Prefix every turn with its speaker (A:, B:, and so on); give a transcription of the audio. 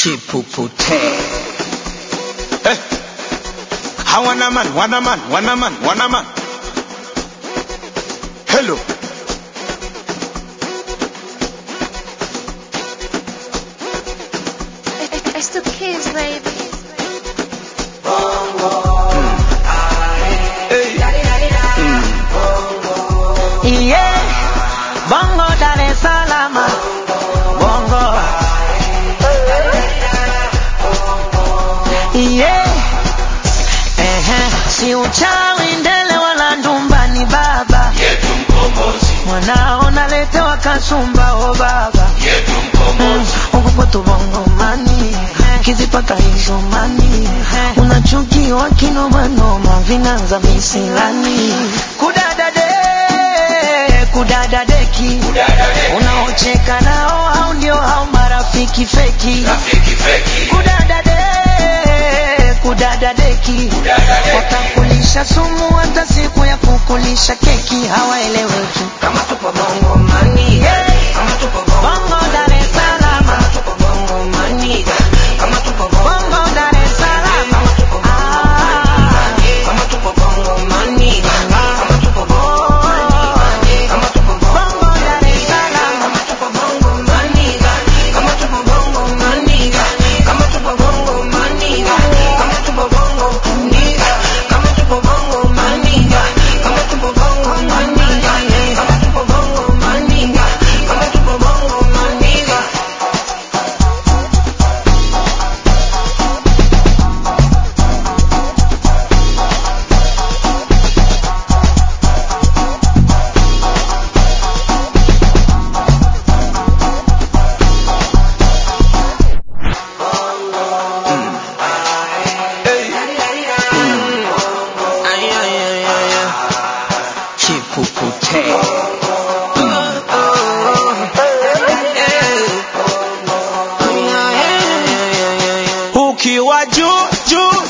A: Chipupute. Hey. Wanna man. Hello.
B: It's the kids, baby.
C: Yeah, Bongo Dar es Salaam, Bongo. Yeah, si uchawi ndele wala ndumba ni baba
A: Yetu mkombozi.
C: mwanao naletewa kasumba o baba
A: Yetu mkombozi.
C: Ukupoto bongo mani kizipata hizo mani unachukiwa kinomanoma vinanza misilani kudadadeki unaocheka nao au ndio hao marafiki feki kudadadeki watakulisha sumu hata siku ya kukulisha keki hawaeleweki kama tupo bongo mani kama tupo bongo Dar es Salaam kama tupo bongo mani kama tupo bongo Dar es Salaam kama tupo bongo mani kama tupo bongo mani kama tupo bongo Dar es Salaam kama tupo bongo mani kama tupo bongo mani kama tupo bongo mani kama tupo bongo mani kama tupo bongo mani kama tupo bongo mani kama tupo bongo mani kama tupo bongo mani.
A: Chipupute. Ukiwa juu